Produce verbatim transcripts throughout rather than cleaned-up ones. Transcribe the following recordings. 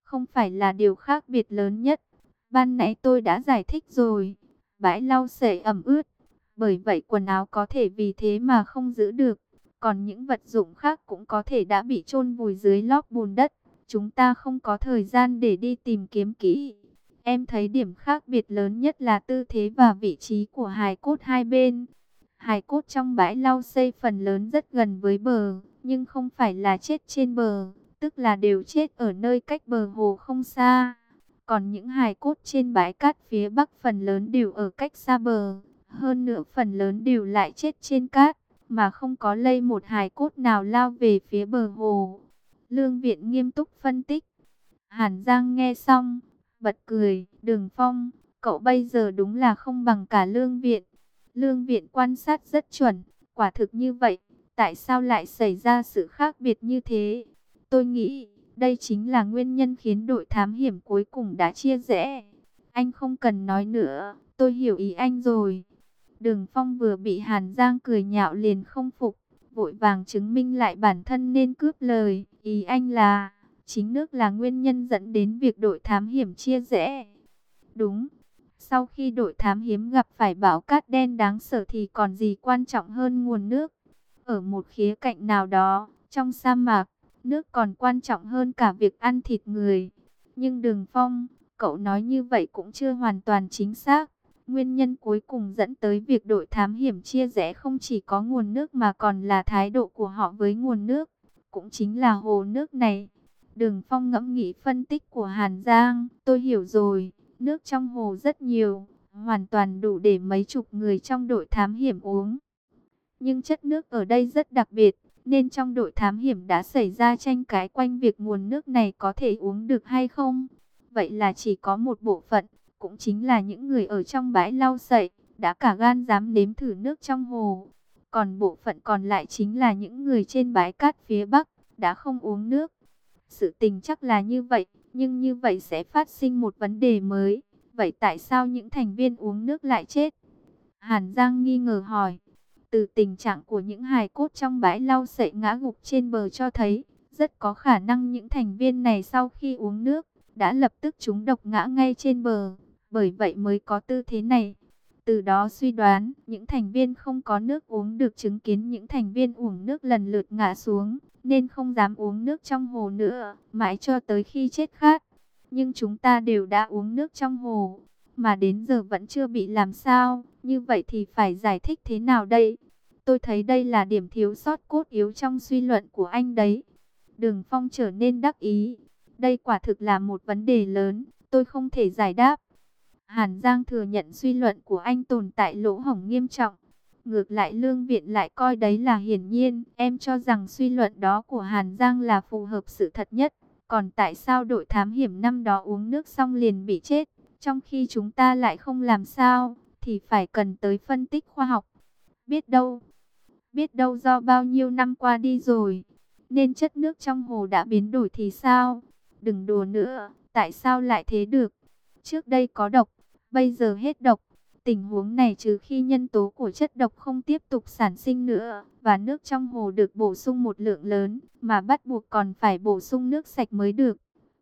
không phải là điều khác biệt lớn nhất. Ban nãy tôi đã giải thích rồi, bãi lau sậy ẩm ướt, bởi vậy quần áo có thể vì thế mà không giữ được. Còn những vật dụng khác cũng có thể đã bị chôn vùi dưới lót bùn đất. Chúng ta không có thời gian để đi tìm kiếm kỹ. Em thấy điểm khác biệt lớn nhất là tư thế và vị trí của hài cốt hai bên. Hài cốt trong bãi lau xây phần lớn rất gần với bờ, nhưng không phải là chết trên bờ, tức là đều chết ở nơi cách bờ hồ không xa. Còn những hài cốt trên bãi cát phía bắc phần lớn đều ở cách xa bờ, hơn nữa phần lớn đều lại chết trên cát, mà không có lây một hài cốt nào lao về phía bờ hồ. Lương Viện nghiêm túc phân tích. Hàn Giang nghe xong, bật cười, Đường Phong, cậu bây giờ đúng là không bằng cả Lương Viện. Lương Viện quan sát rất chuẩn, quả thực như vậy, tại sao lại xảy ra sự khác biệt như thế? Tôi nghĩ, đây chính là nguyên nhân khiến đội thám hiểm cuối cùng đã chia rẽ. Anh không cần nói nữa, tôi hiểu ý anh rồi. Đường Phong vừa bị Hàn Giang cười nhạo liền không phục, vội vàng chứng minh lại bản thân nên cướp lời. Ý anh là, chính nước là nguyên nhân dẫn đến việc đội thám hiểm chia rẽ. Đúng, sau khi đội thám hiểm gặp phải bão cát đen đáng sợ thì còn gì quan trọng hơn nguồn nước. Ở một khía cạnh nào đó, trong sa mạc, nước còn quan trọng hơn cả việc ăn thịt người. Nhưng Đường Phong, cậu nói như vậy cũng chưa hoàn toàn chính xác. Nguyên nhân cuối cùng dẫn tới việc đội thám hiểm chia rẽ không chỉ có nguồn nước mà còn là thái độ của họ với nguồn nước, cũng chính là hồ nước này. Đường Phong ngẫm nghĩ phân tích của Hàn Giang, tôi hiểu rồi, nước trong hồ rất nhiều, hoàn toàn đủ để mấy chục người trong đội thám hiểm uống. Nhưng chất nước ở đây rất đặc biệt, nên trong đội thám hiểm đã xảy ra tranh cãi quanh việc nguồn nước này có thể uống được hay không. Vậy là chỉ có một bộ phận, cũng chính là những người ở trong bãi lau sậy, đã cả gan dám nếm thử nước trong hồ. Còn bộ phận còn lại chính là những người trên bãi cát phía Bắc, đã không uống nước. Sự tình chắc là như vậy, nhưng như vậy sẽ phát sinh một vấn đề mới. Vậy tại sao những thành viên uống nước lại chết? Hàn Giang nghi ngờ hỏi. Từ tình trạng của những hài cốt trong bãi lau sậy ngã gục trên bờ cho thấy, rất có khả năng những thành viên này sau khi uống nước, đã lập tức trúng độc ngã ngay trên bờ. Bởi vậy mới có tư thế này. Từ đó suy đoán, những thành viên không có nước uống được chứng kiến những thành viên uống nước lần lượt ngã xuống, nên không dám uống nước trong hồ nữa, mãi cho tới khi chết khát. Nhưng chúng ta đều đã uống nước trong hồ, mà đến giờ vẫn chưa bị làm sao, như vậy thì phải giải thích thế nào đây? Tôi thấy đây là điểm thiếu sót cốt yếu trong suy luận của anh đấy. Đường Phong trở nên đắc ý. Đây quả thực là một vấn đề lớn, tôi không thể giải đáp. Hàn Giang thừa nhận suy luận của anh tồn tại lỗ hổng nghiêm trọng. Ngược lại Lương Viện lại coi đấy là hiển nhiên. Em cho rằng suy luận đó của Hàn Giang là phù hợp sự thật nhất. Còn tại sao đội thám hiểm năm đó uống nước xong liền bị chết, trong khi chúng ta lại không làm sao, thì phải cần tới phân tích khoa học. Biết đâu, biết đâu do bao nhiêu năm qua đi rồi, nên chất nước trong hồ đã biến đổi thì sao? Đừng đùa nữa, tại sao lại thế được? Trước đây có độc, bây giờ hết độc. Tình huống này trừ khi nhân tố của chất độc không tiếp tục sản sinh nữa, và nước trong hồ được bổ sung một lượng lớn, mà bắt buộc còn phải bổ sung nước sạch mới được.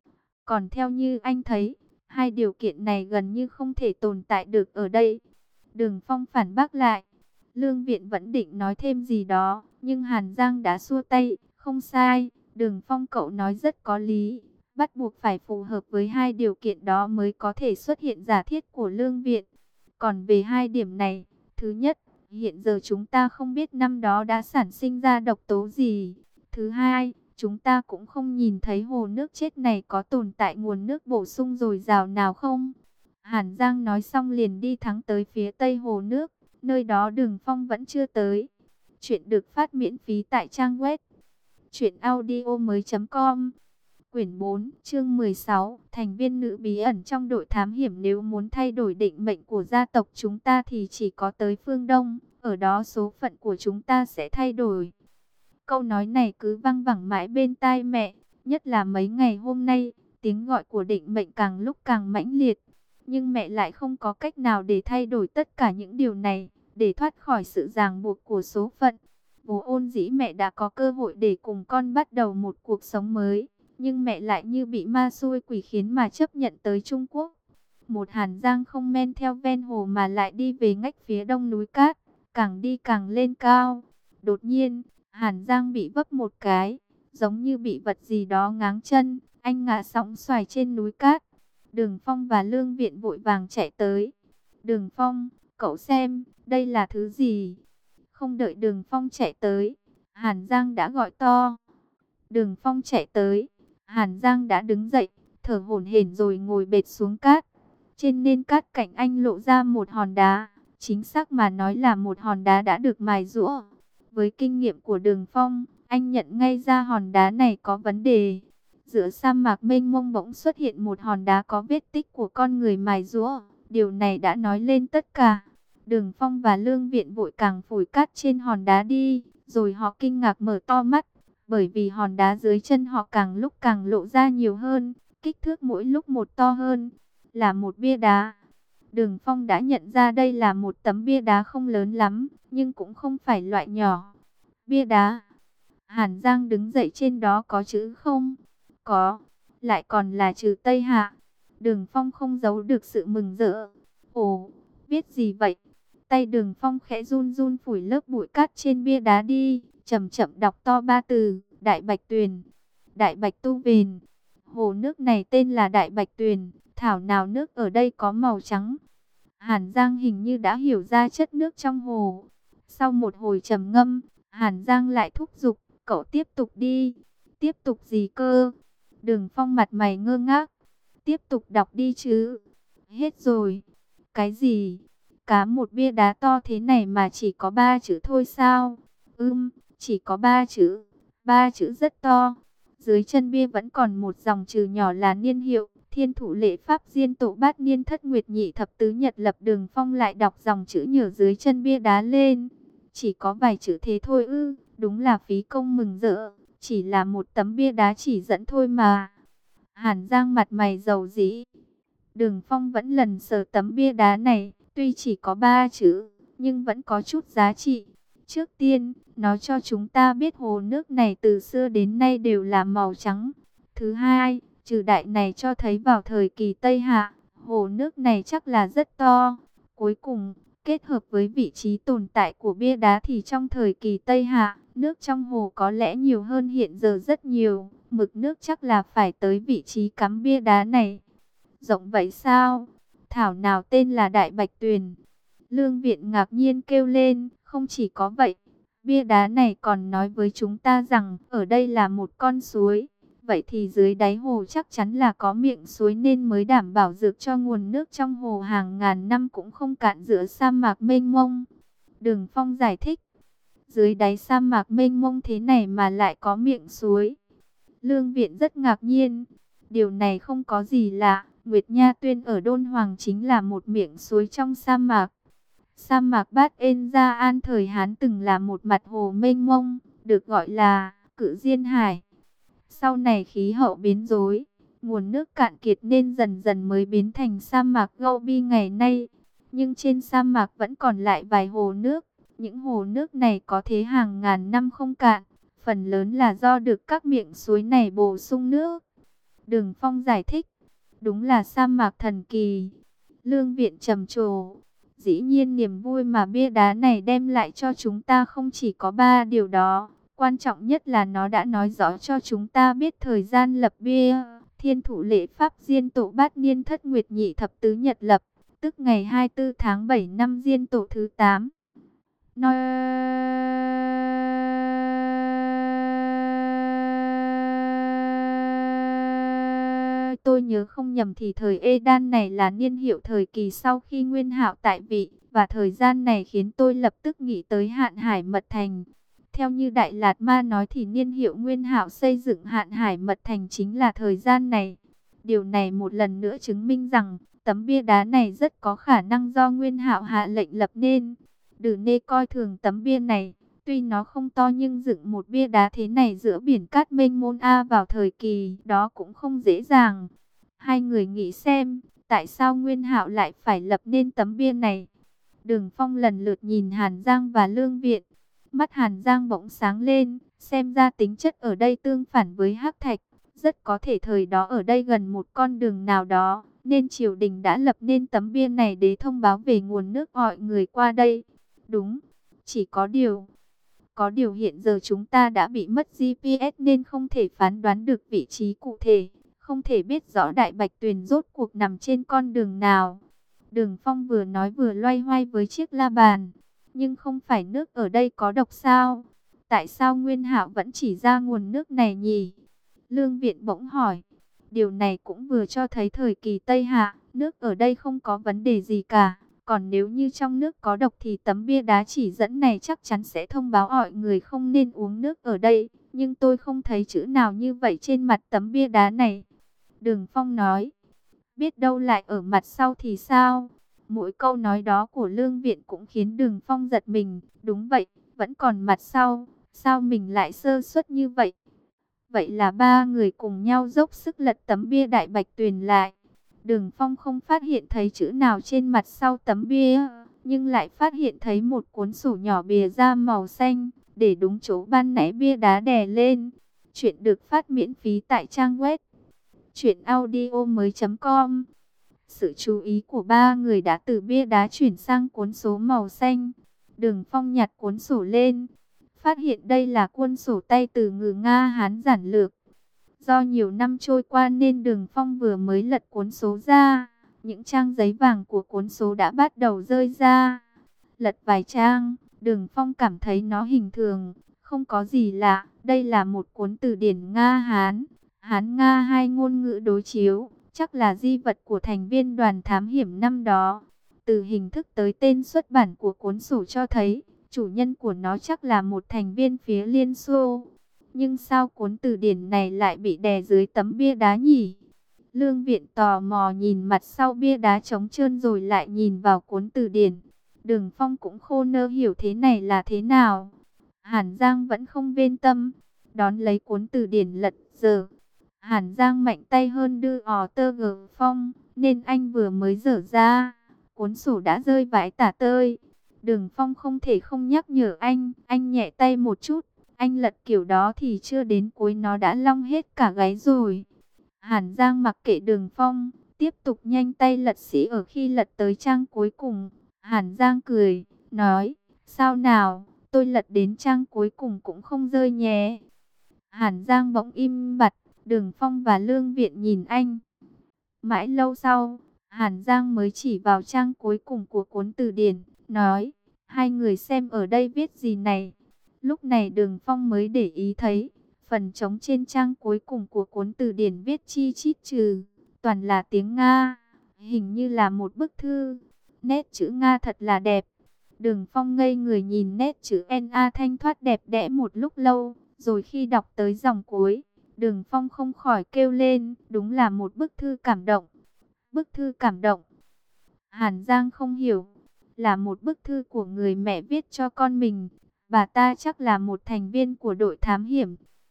Còn theo như anh thấy, hai điều kiện này gần như không thể tồn tại được ở đây. Đường Phong phản bác lại. Lương Viện vẫn định nói thêm gì đó, nhưng Hàn Giang đã xua tay. Không sai, Đường Phong cậu nói rất có lý. Bắt buộc phải phù hợp với hai điều kiện đó mới có thể xuất hiện giả thiết của Lương Viện. Còn về hai điểm này, thứ nhất, hiện giờ chúng ta không biết năm đó đã sản sinh ra độc tố gì. Thứ hai, chúng ta cũng không nhìn thấy hồ nước chết này có tồn tại nguồn nước bổ sung dồi dào nào không. Hàn Giang nói xong liền đi thẳng tới phía tây hồ nước, nơi đó Đường Phong vẫn chưa tới. Chuyện được phát miễn phí tại trang web truyện audio mới chấm com. Quyển bốn, chương mười sáu, thành viên nữ bí ẩn trong đội thám hiểm. Nếu muốn thay đổi định mệnh của gia tộc chúng ta thì chỉ có tới phương Đông, ở đó số phận của chúng ta sẽ thay đổi. Câu nói này cứ văng vẳng mãi bên tai mẹ, nhất là mấy ngày hôm nay, tiếng gọi của định mệnh càng lúc càng mãnh liệt. Nhưng mẹ lại không có cách nào để thay đổi tất cả những điều này, để thoát khỏi sự ràng buộc của số phận. Vốn dĩ mẹ đã có cơ hội để cùng con bắt đầu một cuộc sống mới. nhưng mẹ lại như bị ma xui quỷ khiến mà chấp nhận tới Trung Quốc. Một Hàn Giang không men theo ven hồ mà lại đi về ngách phía đông núi cát, càng đi càng lên cao. Đột nhiên, Hàn Giang bị vấp một cái, giống như bị vật gì đó ngáng chân, anh ngã sóng xoài trên núi cát. Đường Phong và Lương Viện vội vàng chạy tới. Đường Phong, cậu xem, đây là thứ gì? Không đợi Đường Phong chạy tới, Hàn Giang đã gọi to. Đường Phong chạy tới, Hàn Giang đã đứng dậy, thở hổn hển rồi ngồi bệt xuống cát. Trên nền cát cạnh anh lộ ra một hòn đá, chính xác mà nói là một hòn đá đã được mài giũa. Với kinh nghiệm của Đường Phong, anh nhận ngay ra hòn đá này có vấn đề. Giữa sa mạc mênh mông bỗng xuất hiện một hòn đá có vết tích của con người mài giũa. Điều này đã nói lên tất cả. Đường Phong và Lương Viện vội càng phủi cát trên hòn đá đi, rồi họ kinh ngạc mở to mắt, bởi vì hòn đá dưới chân họ càng lúc càng lộ ra nhiều hơn, kích thước mỗi lúc một to hơn, là một bia đá. Đường Phong đã nhận ra đây là một tấm bia đá không lớn lắm, nhưng cũng không phải loại nhỏ. Bia đá. Hàn Giang đứng dậy, trên đó có chữ không? Có, lại còn là chữ Tây Hạ. Đường Phong không giấu được sự mừng rỡ. Ồ, viết gì vậy? Tay Đường Phong khẽ run run phủi lớp bụi cát trên bia đá đi, chậm chậm đọc to ba từ: Đại Bạch Tuyền, Đại Bạch Tu Vền. Hồ nước này tên là Đại Bạch Tuyền, thảo nào nước ở đây có màu trắng. Hàn Giang hình như đã hiểu ra chất nước trong hồ. Sau một hồi trầm ngâm, Hàn Giang lại thúc giục, cậu tiếp tục đi. Tiếp tục gì cơ? Đường Phong mặt mày ngơ ngác. Tiếp tục đọc đi chứ. Hết rồi. Cái gì? Cá một bia đá to thế này mà chỉ có ba chữ thôi sao? Ừm, chỉ có ba chữ. Ba chữ rất to. Dưới chân bia vẫn còn một dòng chữ nhỏ là niên hiệu: Thiên Thủ Lễ Pháp Diên Tổ Bát Niên Thất Nguyệt Nhị Thập Tứ Nhật Lập. Đường Phong lại đọc dòng chữ nhờ dưới chân bia đá lên. Chỉ có vài chữ thế thôi ư? Đúng là phí công mừng rỡ. Chỉ là một tấm bia đá chỉ dẫn thôi mà. Hàn Giang mặt mày dầu dĩ. Đường Phong vẫn lần sờ tấm bia đá này. Tuy chỉ có ba chữ, nhưng vẫn có chút giá trị. Trước tiên, nó cho chúng ta biết hồ nước này từ xưa đến nay đều là màu trắng. Thứ hai, chữ đại này cho thấy vào thời kỳ Tây Hạ, hồ nước này chắc là rất to. Cuối cùng, kết hợp với vị trí tồn tại của bia đá thì trong thời kỳ Tây Hạ, nước trong hồ có lẽ nhiều hơn hiện giờ rất nhiều. Mực nước chắc là phải tới vị trí cắm bia đá này. Rộng vậy sao? Thảo nào tên là Đại Bạch Tuyền. Lương Viện ngạc nhiên kêu lên, không chỉ có vậy, bia đá này còn nói với chúng ta rằng ở đây là một con suối. Vậy thì dưới đáy hồ chắc chắn là có miệng suối nên mới đảm bảo được cho nguồn nước trong hồ hàng ngàn năm cũng không cạn giữa sa mạc mênh mông. Đường Phong giải thích, dưới đáy sa mạc mênh mông thế này mà lại có miệng suối. Lương Viện rất ngạc nhiên, điều này không có gì lạ. Nguyệt Nha Tuyên ở Đôn Hoàng chính là một miệng suối trong sa mạc. Sa mạc Bát En Gia An thời Hán từng là một mặt hồ mênh mông, được gọi là Cự Diên Hải. Sau này khí hậu biến đổi, nguồn nước cạn kiệt nên dần dần mới biến thành sa mạc Gobi ngày nay. Nhưng trên sa mạc vẫn còn lại vài hồ nước. Những hồ nước này có thế hàng ngàn năm không cạn, phần lớn là do được các miệng suối này bổ sung nước. Đường Phong giải thích, đúng là sa mạc thần kỳ. Lương Viện trầm trồ, dĩ nhiên niềm vui mà bia đá này đem lại cho chúng ta không chỉ có ba điều đó. Quan trọng nhất là nó đã nói rõ cho chúng ta biết thời gian lập bia. Thiên Thủ Lễ Pháp Diên Tổ Bát Niên Thất Nguyệt Nhị Thập Tứ Nhật Lập, tức ngày hai mươi tư tháng bảy năm Diên Tổ thứ tám. Nói... Tôi nhớ không nhầm thì thời Ê Đan này là niên hiệu thời kỳ sau khi Nguyên Hạo tại vị, và thời gian này khiến tôi lập tức nghĩ tới Hạn Hải Mật Thành. Theo như Đại Lạt Ma nói thì niên hiệu Nguyên Hạo xây dựng Hạn Hải Mật Thành chính là thời gian này. Điều này một lần nữa chứng minh rằng tấm bia đá này rất có khả năng do Nguyên Hạo hạ lệnh lập nên. Đừng nên coi thường tấm bia này. Tuy nó không to nhưng dựng một bia đá thế này giữa biển cát mênh mông A vào thời kỳ đó cũng không dễ dàng. Hai người nghĩ xem, tại sao Nguyên Hạo lại phải lập nên tấm bia này? Đường Phong lần lượt nhìn Hàn Giang và Lương Viện. Mắt Hàn Giang bỗng sáng lên, xem ra tính chất ở đây tương phản với hắc thạch. Rất có thể thời đó ở đây gần một con đường nào đó, nên triều đình đã lập nên tấm bia này để thông báo về nguồn nước gọi người qua đây. Đúng, chỉ có điều... Có điều hiện giờ chúng ta đã bị mất giê pê ét nên không thể phán đoán được vị trí cụ thể, không thể biết rõ Đại Bạch Tuyền rốt cuộc nằm trên con đường nào. Đường Phong vừa nói vừa loay hoay với chiếc la bàn. Nhưng không phải nước ở đây có độc sao? Tại sao Nguyên Hạo vẫn chỉ ra nguồn nước này nhỉ? Lương Viện bỗng hỏi. Điều này cũng vừa cho thấy thời kỳ Tây Hạ, nước ở đây không có vấn đề gì cả. Còn nếu như trong nước có độc thì tấm bia đá chỉ dẫn này chắc chắn sẽ thông báo mọi người không nên uống nước ở đây. Nhưng tôi không thấy chữ nào như vậy trên mặt tấm bia đá này. Đường Phong nói, biết đâu lại ở mặt sau thì sao? Mỗi câu nói đó của Lương Viện cũng khiến Đường Phong giật mình. Đúng vậy, vẫn còn mặt sau. Sao mình lại sơ suất như vậy? Vậy là ba người cùng nhau dốc sức lật tấm bia Đại Bạch Tuyền lại. Đường Phong không phát hiện thấy chữ nào trên mặt sau tấm bia, nhưng lại phát hiện thấy một cuốn sổ nhỏ bìa da màu xanh, để đúng chỗ ban nãy bia đá đè lên. Chuyện được phát miễn phí tại trang web truyện audio mới chấm com. Sự chú ý của ba người đã từ bia đá chuyển sang cuốn số màu xanh. Đường Phong nhặt cuốn sổ lên, phát hiện đây là cuốn sổ tay từ ngữ Nga Hán giản lược. Do nhiều năm trôi qua nên Đường Phong vừa mới lật cuốn số ra, những trang giấy vàng của cuốn số đã bắt đầu rơi ra. Lật vài trang, Đường Phong cảm thấy nó bình thường, không có gì lạ. Đây là một cuốn từ điển Nga Hán, Hán Nga hai ngôn ngữ đối chiếu, chắc là di vật của thành viên đoàn thám hiểm năm đó. Từ hình thức tới tên xuất bản của cuốn sổ cho thấy, chủ nhân của nó chắc là một thành viên phía Liên Xô. Nhưng sao cuốn từ điển này lại bị đè dưới tấm bia đá nhỉ? Lương Viện tò mò nhìn mặt sau bia đá trống trơn rồi lại nhìn vào cuốn từ điển. Đường Phong cũng khô nơ hiểu thế này là thế nào. Hàn Giang vẫn không bên tâm, đón lấy cuốn từ điển lật dở. Hàn Giang mạnh tay hơn đưa ò tơ gờ Phong, nên anh vừa mới dở ra, cuốn sổ đã rơi vãi tả tơi. Đường Phong không thể không nhắc nhở anh, anh nhẹ tay một chút. Anh lật kiểu đó thì chưa đến cuối nó đã long hết cả gáy rồi. Hàn Giang mặc kệ Đường Phong, tiếp tục nhanh tay lật sĩ ở khi lật tới trang cuối cùng. Hàn Giang cười, nói, sao nào, tôi lật đến trang cuối cùng cũng không rơi nhé. Hàn Giang bỗng im bặt, Đường Phong và Lương Viện nhìn anh. Mãi lâu sau, Hàn Giang mới chỉ vào trang cuối cùng của cuốn từ điển, nói, hai người xem ở đây viết gì này. Lúc này Đường Phong mới để ý thấy, phần trống trên trang cuối cùng của cuốn từ điển viết chi chít trừ, toàn là tiếng Nga, hình như là một bức thư. Nét chữ Nga thật là đẹp. Đường Phong ngây người nhìn nét chữ en a thanh thoát đẹp đẽ một lúc lâu, rồi khi đọc tới dòng cuối, Đường Phong không khỏi kêu lên, đúng là một bức thư cảm động. Bức thư cảm động. Hàn Giang không hiểu, là một bức thư của người mẹ viết cho con mình. Bà ta chắc là một thành viên của đội thám hiểm.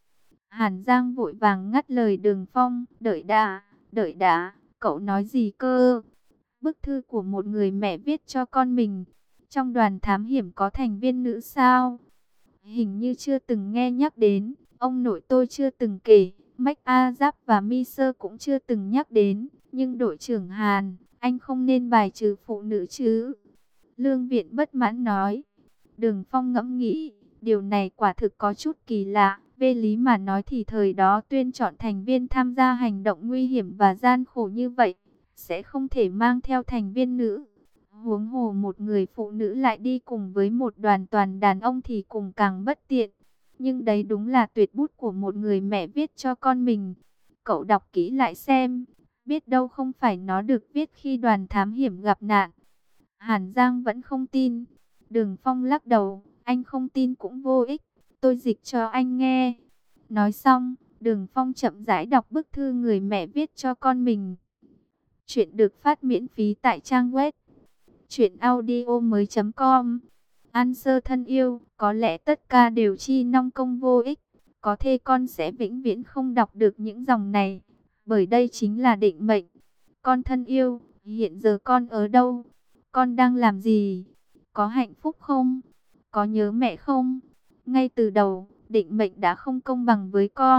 Hàn Giang vội vàng ngắt lời Đường Phong, đợi đã, đợi đã, cậu nói gì cơ? Bức thư của một người mẹ viết cho con mình. Trong đoàn thám hiểm có thành viên nữ sao? Hình như chưa từng nghe nhắc đến, ông nội tôi chưa từng kể, Mách A Giáp và Mi Sơ cũng chưa từng nhắc đến. Nhưng đội trưởng Hàn, anh không nên bài trừ phụ nữ chứ? Lương Viện bất mãn nói. Đường Phong ngẫm nghĩ, điều này quả thực có chút kỳ lạ. Về lý mà nói thì thời đó tuyên chọn thành viên tham gia hành động nguy hiểm và gian khổ như vậy, sẽ không thể mang theo thành viên nữ. Huống hồ một người phụ nữ lại đi cùng với một đoàn toàn đàn ông thì cùng càng bất tiện. Nhưng đấy đúng là tuyệt bút của một người mẹ viết cho con mình. Cậu đọc kỹ lại xem, biết đâu không phải nó được viết khi đoàn thám hiểm gặp nạn. Hàn Giang vẫn không tin. Đường Phong lắc đầu, anh không tin cũng vô ích, tôi dịch cho anh nghe. Nói xong, Đường Phong chậm rãi đọc bức thư người mẹ viết cho con mình. Chuyện được phát miễn phí tại trang web truyện audio mới chấm com. An Sơ thân yêu, có lẽ tất cả đều chi nong công vô ích. Có thể con sẽ vĩnh viễn không đọc được những dòng này, bởi đây chính là định mệnh. Con thân yêu, hiện giờ con ở đâu? Con đang làm gì? Có hạnh phúc không? Có nhớ mẹ không? Ngay từ đầu, định mệnh đã không công bằng với con.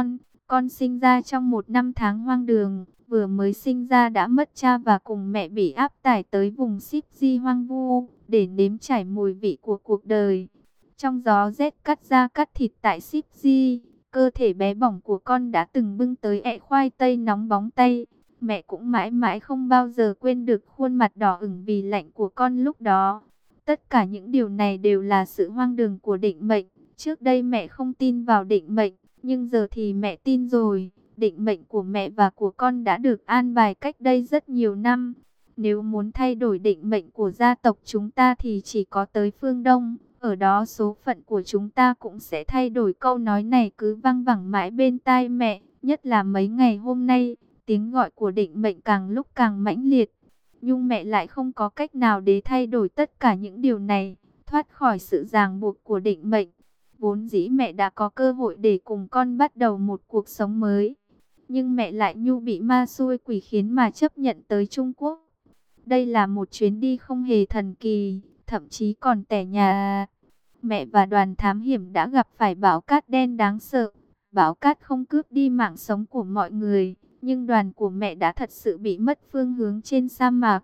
Con sinh ra trong một năm tháng hoang đường, vừa mới sinh ra đã mất cha và cùng mẹ bị áp tải tới vùng Xíp Di hoang vu, để nếm trải mùi vị của cuộc đời. Trong gió rét cắt da cắt thịt tại Xíp Di, cơ thể bé bỏng của con đã từng bưng tới ẹ khoai tây nóng bóng tay. Mẹ cũng mãi mãi không bao giờ quên được khuôn mặt đỏ ửng vì lạnh của con lúc đó. Tất cả những điều này đều là sự hoang đường của định mệnh. Trước đây mẹ không tin vào định mệnh, nhưng giờ thì mẹ tin rồi. Định mệnh của mẹ và của con đã được an bài cách đây rất nhiều năm. Nếu muốn thay đổi định mệnh của gia tộc chúng ta thì chỉ có tới phương Đông. Ở đó số phận của chúng ta cũng sẽ thay đổi. Câu nói này cứ văng vẳng mãi bên tai mẹ. Nhất là mấy ngày hôm nay, tiếng gọi của định mệnh càng lúc càng mãnh liệt. Nhưng mẹ lại không có cách nào để thay đổi tất cả những điều này, thoát khỏi sự ràng buộc của định mệnh. Vốn dĩ mẹ đã có cơ hội để cùng con bắt đầu một cuộc sống mới. Nhưng mẹ lại nhu bị ma xui quỷ khiến mà chấp nhận tới Trung Quốc. Đây là một chuyến đi không hề thần kỳ, thậm chí còn tẻ nhà. Mẹ và đoàn thám hiểm đã gặp phải bão cát đen đáng sợ. Bão cát không cướp đi mạng sống của mọi người, nhưng đoàn của mẹ đã thật sự bị mất phương hướng trên sa mạc.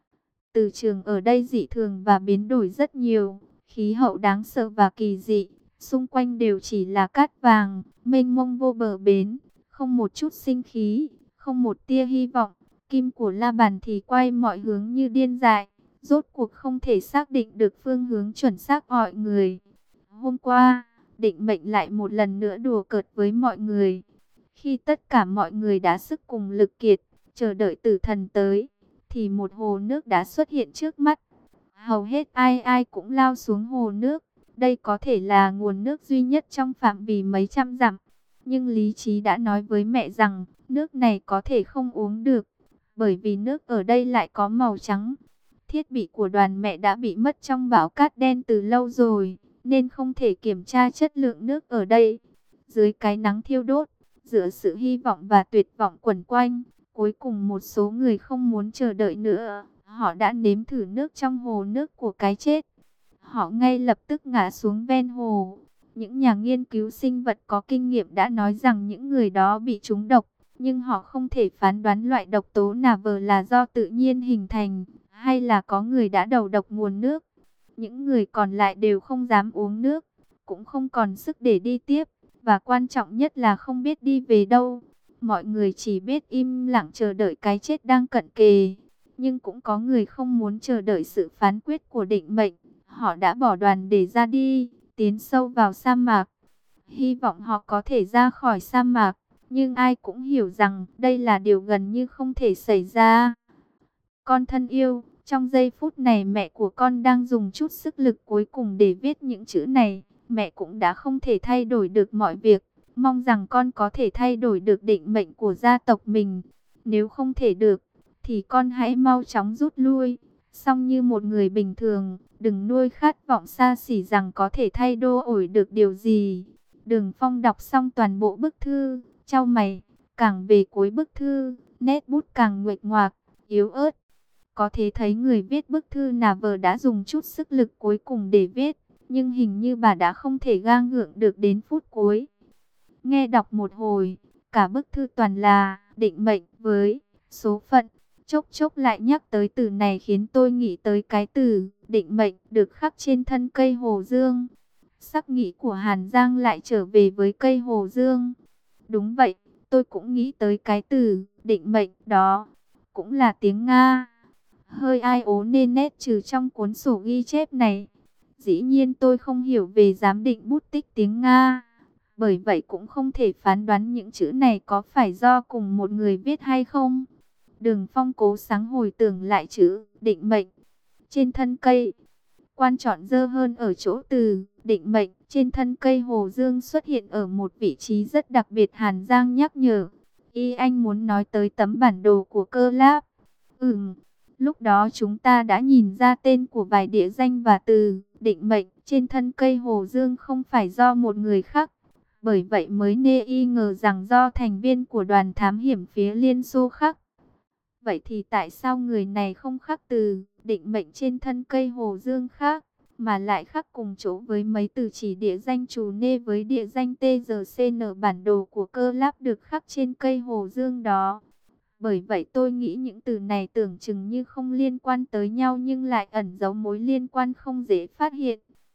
Từ trường ở đây dị thường và biến đổi rất nhiều, khí hậu đáng sợ và kỳ dị. Xung quanh đều chỉ là cát vàng, mênh mông vô bờ bến, không một chút sinh khí, không một tia hy vọng. Kim của La Bàn thì quay mọi hướng như điên dại, rốt cuộc không thể xác định được phương hướng chuẩn xác mọi người. Hôm qua, định mệnh lại một lần nữa đùa cợt với mọi người. Khi tất cả mọi người đã sức cùng lực kiệt, chờ đợi tử thần tới, thì một hồ nước đã xuất hiện trước mắt. Hầu hết ai ai cũng lao xuống hồ nước. Đây có thể là nguồn nước duy nhất trong phạm vi mấy trăm dặm. Nhưng lý trí đã nói với mẹ rằng, nước này có thể không uống được, bởi vì nước ở đây lại có màu trắng. Thiết bị của đoàn mẹ đã bị mất trong bão cát đen từ lâu rồi, nên không thể kiểm tra chất lượng nước ở đây. Dưới cái nắng thiêu đốt, giữa sự hy vọng và tuyệt vọng quẩn quanh, cuối cùng một số người không muốn chờ đợi nữa. Họ đã nếm thử nước trong hồ nước của cái chết. Họ ngay lập tức ngã xuống ven hồ. Những nhà nghiên cứu sinh vật có kinh nghiệm đã nói rằng những người đó bị trúng độc, nhưng họ không thể phán đoán loại độc tố nào vờ là do tự nhiên hình thành, hay là có người đã đầu độc nguồn nước. Những người còn lại đều không dám uống nước, cũng không còn sức để đi tiếp, và quan trọng nhất là không biết đi về đâu. Mọi người chỉ biết im lặng chờ đợi cái chết đang cận kề. Nhưng cũng có người không muốn chờ đợi sự phán quyết của định mệnh. Họ đã bỏ đoàn để ra đi, tiến sâu vào sa mạc. Hy vọng họ có thể ra khỏi sa mạc, nhưng ai cũng hiểu rằng đây là điều gần như không thể xảy ra. Con thân yêu, trong giây phút này mẹ của con đang dùng chút sức lực cuối cùng để viết những chữ này. Mẹ cũng đã không thể thay đổi được mọi việc. Mong rằng con có thể thay đổi được định mệnh của gia tộc mình. Nếu không thể được, thì con hãy mau chóng rút lui. Song như một người bình thường, đừng nuôi khát vọng xa xỉ rằng có thể thay đổi được điều gì. Đường Phong đọc xong toàn bộ bức thư, chau mày, càng về cuối bức thư, nét bút càng nguệch ngoạc, yếu ớt. Có thể thấy người viết bức thư nà vờ đã dùng chút sức lực cuối cùng để viết, nhưng hình như bà đã không thể gang gượng được đến phút cuối. Nghe đọc một hồi, cả bức thư toàn là định mệnh với số phận. Chốc chốc lại nhắc tới từ này khiến tôi nghĩ tới cái từ định mệnh được khắc trên thân cây hồ dương. Sắc nghĩ của Hàn Giang lại trở về với cây hồ dương. Đúng vậy, tôi cũng nghĩ tới cái từ định mệnh đó, cũng là tiếng Nga. Hơi ai ố nên nét trừ trong cuốn sổ ghi chép này. Dĩ nhiên tôi không hiểu về giám định bút tích tiếng Nga, bởi vậy cũng không thể phán đoán những chữ này có phải do cùng một người viết hay không. Đường Phong cố sáng hồi tưởng lại chữ định mệnh trên thân cây. Quan trọng dơ hơn ở chỗ từ định mệnh trên thân cây hồ dương xuất hiện ở một vị trí rất đặc biệt. Hàn Giang nhắc nhở, y anh muốn nói tới tấm bản đồ của Cơ Láp. Ừm, lúc đó chúng ta đã nhìn ra tên của vài địa danh và từ định mệnh trên thân cây hồ dương không phải do một người khác. Bởi vậy mới nê y ngờ rằng do thành viên của đoàn thám hiểm phía Liên Xô khắc. Vậy thì tại sao người này không khắc từ định mệnh trên thân cây hồ dương khác, mà lại khắc cùng chỗ với mấy từ chỉ địa danh Trù Nê với địa danh tê giê xê en bản đồ của Cơ Láp được khắc trên cây hồ dương đó. Bởi vậy tôi nghĩ những từ này tưởng chừng như không liên quan tới nhau nhưng lại ẩn giấu mối liên quan không dễ phát hiện.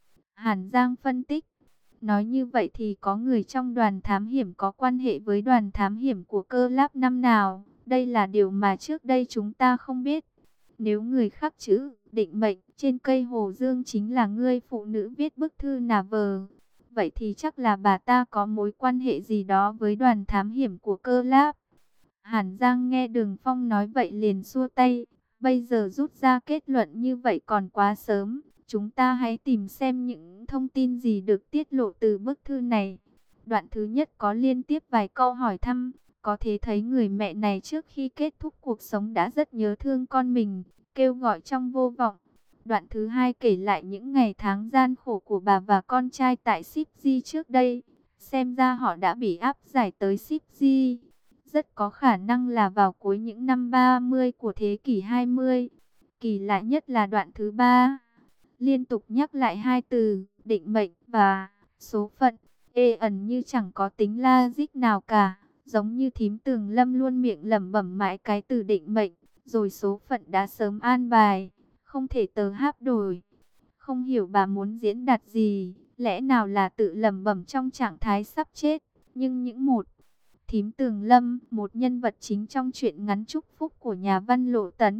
Hàn Giang phân tích, nói như vậy thì có người trong đoàn thám hiểm có quan hệ với đoàn thám hiểm của Cơ Láp năm nào, đây là điều mà trước đây chúng ta không biết. Nếu người khắc chữ định mệnh trên cây hồ dương chính là người phụ nữ viết bức thư nà vờ, vậy thì chắc là bà ta có mối quan hệ gì đó với đoàn thám hiểm của Cơ Láp. Hàn Giang nghe Đường Phong nói vậy liền xua tay, bây giờ rút ra kết luận như vậy còn quá sớm, chúng ta hãy tìm xem những thông tin gì được tiết lộ từ bức thư này. Đoạn thứ nhất có liên tiếp vài câu hỏi thăm, có thể thấy người mẹ này trước khi kết thúc cuộc sống đã rất nhớ thương con mình, kêu gọi trong vô vọng. Đoạn thứ hai kể lại những ngày tháng gian khổ của bà và con trai tại Sipji trước đây, xem ra họ đã bị áp giải tới Sipji. Rất có khả năng là vào cuối những năm ba mươi của thế kỷ hai mươi. Kỳ lạ nhất là đoạn thứ ba, liên tục nhắc lại hai từ định mệnh và số phận, ê ẩn như chẳng có tính logic nào cả, giống như thím Tường Lâm luôn miệng lẩm bẩm mãi cái từ định mệnh, rồi số phận đã sớm an bài, không thể tờ háp đổi. Không hiểu bà muốn diễn đạt gì, lẽ nào là tự lẩm bẩm trong trạng thái sắp chết, nhưng những một thím Tường Lâm, một nhân vật chính trong truyện ngắn chúc phúc của nhà văn Lộ Tấn.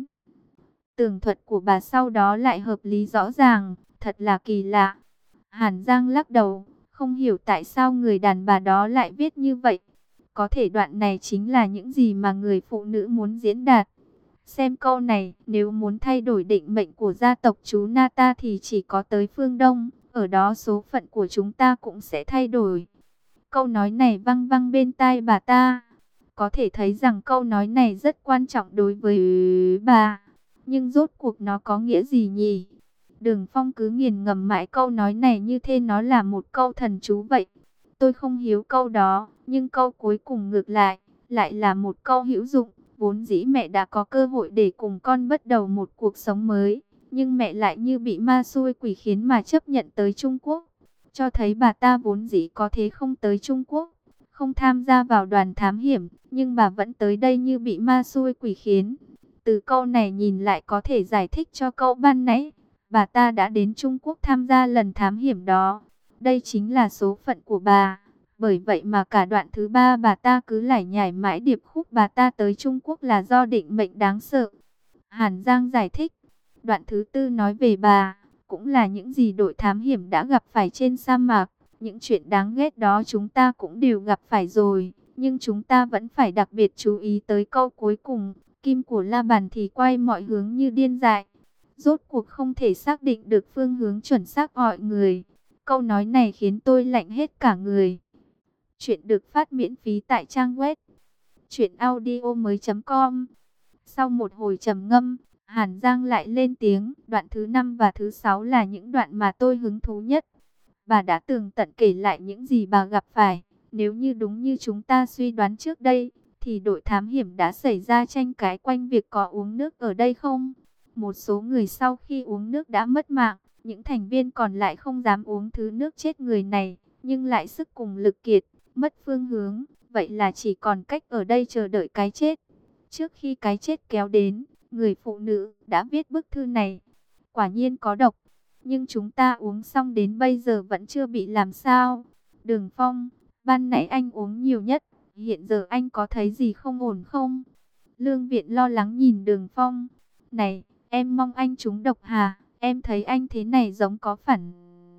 Tường thuật của bà sau đó lại hợp lý rõ ràng, thật là kỳ lạ. Hàn Giang lắc đầu, không hiểu tại sao người đàn bà đó lại viết như vậy. Có thể đoạn này chính là những gì mà người phụ nữ muốn diễn đạt. Xem câu này, nếu muốn thay đổi định mệnh của gia tộc chú Nata thì chỉ có tới phương Đông, ở đó số phận của chúng ta cũng sẽ thay đổi. Câu nói này văng văng bên tai bà ta. Có thể thấy rằng câu nói này rất quan trọng đối với bà. Nhưng rốt cuộc nó có nghĩa gì nhỉ? Đường Phong cứ nghiền ngẫm mãi câu nói này như thế nó là một câu thần chú vậy. Tôi không hiểu câu đó, nhưng câu cuối cùng ngược lại, lại là một câu hữu dụng. Vốn dĩ mẹ đã có cơ hội để cùng con bắt đầu một cuộc sống mới, nhưng mẹ lại như bị ma xui quỷ khiến mà chấp nhận tới Trung Quốc. Cho thấy bà ta vốn dĩ có thế không tới Trung Quốc, không tham gia vào đoàn thám hiểm, nhưng bà vẫn tới đây như bị ma xui quỷ khiến. Từ câu này nhìn lại có thể giải thích cho câu ban nãy, bà ta đã đến Trung Quốc tham gia lần thám hiểm đó. Đây chính là số phận của bà. Bởi vậy mà cả đoạn thứ ba bà ta cứ lải nhải mãi điệp khúc bà ta tới Trung Quốc là do định mệnh đáng sợ. Hàn Giang giải thích, đoạn thứ tư nói về bà, cũng là những gì đội thám hiểm đã gặp phải trên sa mạc. Những chuyện đáng ghét đó chúng ta cũng đều gặp phải rồi, nhưng chúng ta vẫn phải đặc biệt chú ý tới câu cuối cùng. Kim của la bàn thì quay mọi hướng như điên dại. Rốt cuộc không thể xác định được phương hướng chuẩn xác mọi người. Câu nói này khiến tôi lạnh hết cả người. Chuyện được phát miễn phí tại trang web truyện audio mới chấm com. Sau một hồi trầm ngâm, Hàn Giang lại lên tiếng. Đoạn thứ năm và thứ sáu là những đoạn mà tôi hứng thú nhất. Bà đã tường tận kể lại những gì bà gặp phải. Nếu như đúng như chúng ta suy đoán trước đây, thì đội thám hiểm đã xảy ra tranh cãi quanh việc có uống nước ở đây không? Một số người sau khi uống nước đã mất mạng, những thành viên còn lại không dám uống thứ nước chết người này, nhưng lại sức cùng lực kiệt, mất phương hướng, vậy là chỉ còn cách ở đây chờ đợi cái chết. Trước khi cái chết kéo đến, người phụ nữ đã viết bức thư này. Quả nhiên có độc, nhưng chúng ta uống xong đến bây giờ vẫn chưa bị làm sao. Đường Phong, ban nãy anh uống nhiều nhất, hiện giờ anh có thấy gì không ổn không? Lương Viện lo lắng nhìn Đường Phong. Này, em mong anh trúng độc hả? Em thấy anh thế này giống có phản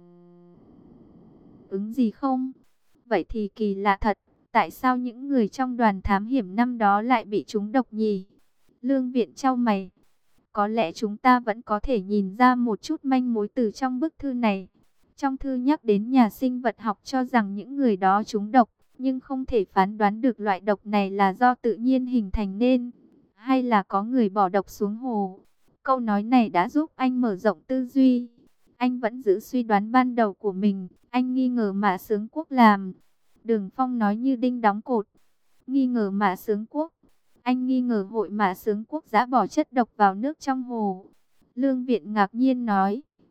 ứng gì không? Vậy thì kỳ lạ thật, tại sao những người trong đoàn thám hiểm năm đó lại bị trúng độc nhỉ? Lương Viện chau mày. Có lẽ chúng ta vẫn có thể nhìn ra một chút manh mối từ trong bức thư này. Trong thư nhắc đến nhà sinh vật học cho rằng những người đó trúng độc, nhưng không thể phán đoán được loại độc này là do tự nhiên hình thành nên, hay là có người bỏ độc xuống hồ. Câu nói này đã giúp anh mở rộng tư duy. Anh vẫn giữ suy đoán ban đầu của mình, anh nghi ngờ Mã Sướng Quốc làm. Đường Phong nói như đinh đóng cột. Nghi ngờ Mã Sướng Quốc. Anh nghi ngờ hội Mã Sướng Quốc đã bỏ chất độc vào nước trong hồ. Lương Viện ngạc nhiên nói.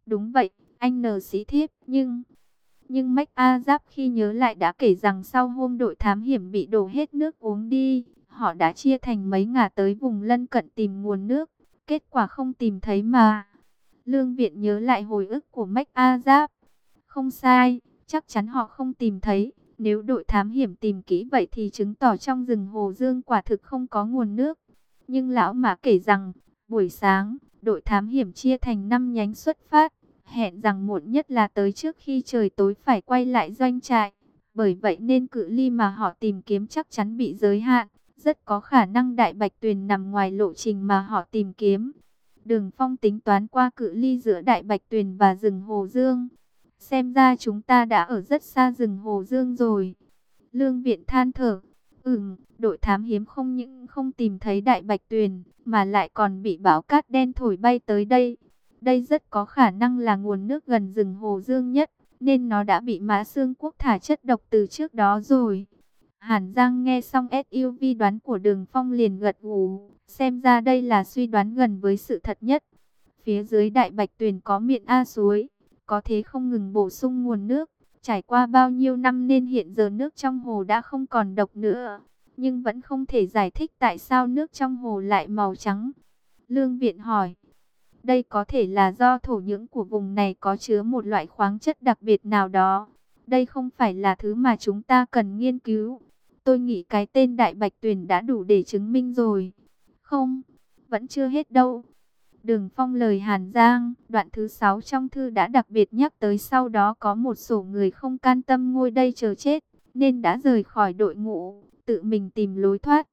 Đúng vậy, anh N sĩ thiếp, nhưng... Nhưng Mách A Giáp khi nhớ lại đã kể rằng sau hôm đội thám hiểm bị đổ hết nước uống đi, họ đã chia thành mấy ngả tới vùng lân cận tìm nguồn nước, kết quả không tìm thấy mà. Lương Viện nhớ lại hồi ức của Mách A Giáp. Không sai, chắc chắn họ không tìm thấy. Nếu đội thám hiểm tìm kỹ vậy thì chứng tỏ trong rừng Hồ Dương quả thực không có nguồn nước. Nhưng lão Mã kể rằng, buổi sáng, đội thám hiểm chia thành năm nhánh xuất phát, hẹn rằng muộn nhất là tới trước khi trời tối phải quay lại doanh trại. Bởi vậy nên cự ly mà họ tìm kiếm chắc chắn bị giới hạn. Rất có khả năng Đại Bạch Tuyền nằm ngoài lộ trình mà họ tìm kiếm. Đường Phong tính toán qua cự ly giữa Đại Bạch Tuyền và rừng Hồ Dương. Xem ra chúng ta đã ở rất xa rừng Hồ Dương rồi. Lương Viện than thở. Ừm, đội thám hiểm không những không tìm thấy Đại Bạch Tuyền, mà lại còn bị bão cát đen thổi bay tới đây. Đây rất có khả năng là nguồn nước gần rừng Hồ Dương nhất, nên nó đã bị Mã Xương Quốc thả chất độc từ trước đó rồi. Hàn Giang nghe xong ét u vê đoán của Đường Phong liền gật gù, xem ra đây là suy đoán gần với sự thật nhất. Phía dưới Đại Bạch Tuyền có miệng A suối, có thế không ngừng bổ sung nguồn nước. Trải qua bao nhiêu năm nên hiện giờ nước trong hồ đã không còn độc nữa, nhưng vẫn không thể giải thích tại sao nước trong hồ lại màu trắng. Lương Viện hỏi, đây có thể là do thổ nhưỡng của vùng này có chứa một loại khoáng chất đặc biệt nào đó. Đây không phải là thứ mà chúng ta cần nghiên cứu. Tôi nghĩ cái tên Đại Bạch Tuyền đã đủ để chứng minh rồi. Không, vẫn chưa hết đâu. Đường Phong lời Hàn Giang, đoạn thứ sáu trong thư đã đặc biệt nhắc tới sau đó có một số người không can tâm ngồi đây chờ chết, nên đã rời khỏi đội ngũ, tự mình tìm lối thoát.